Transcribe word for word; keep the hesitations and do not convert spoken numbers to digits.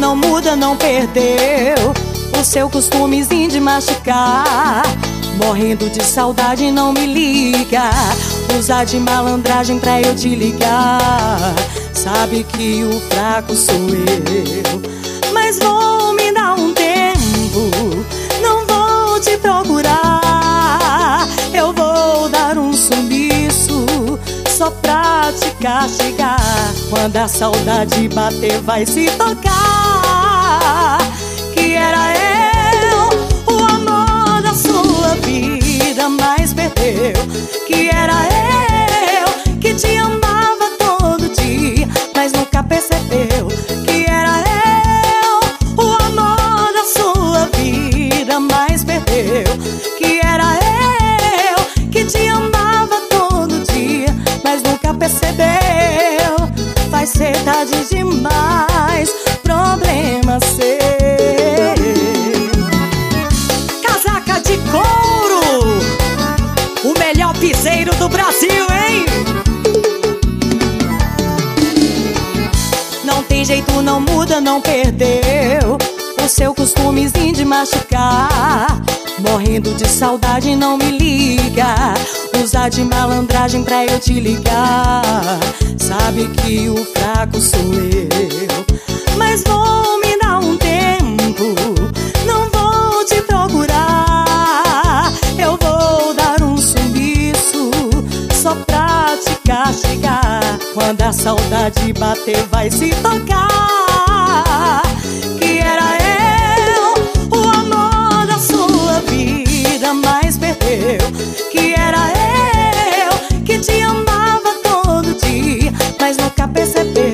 não muda, não perdeu o seu costumezinho de machucar. Morrendo de saudade, não me liga. Usar de malandragem pra eu te ligar. Sabe que o fraco sou eu, mas vou me dar um tempo. Não vou te procurar. Eu vou dar um sumiço só pra te castigar. Quando a saudade bater, vai se tocar que era eu, o amor da sua vida, mas perdeu. Que era eu, que te amava todo dia, mas nunca percebeu. Que era eu, o amor da sua vida, mas perdeu. Que era eu, que te amava todo dia, mas nunca percebeu. Vai ser tarde demais, problema seu. Casaca de couro, o melhor piseiro do Brasil, hein? Não tem jeito, não muda, não perdeu o seu costumezinho de machucar. Morrendo de saudade, não me liga. Usar de malandragem pra eu te ligar. Sabe que o fraco sou eu, mas vou me dar um tempo. Não vou te procurar. Eu vou dar um sumiço só pra te castigar. Quando a saudade bater, vai se tocar que era eu, o amor da sua vida, mas perdeu. Que era eu, que te amava todo dia, mas nunca percebeu.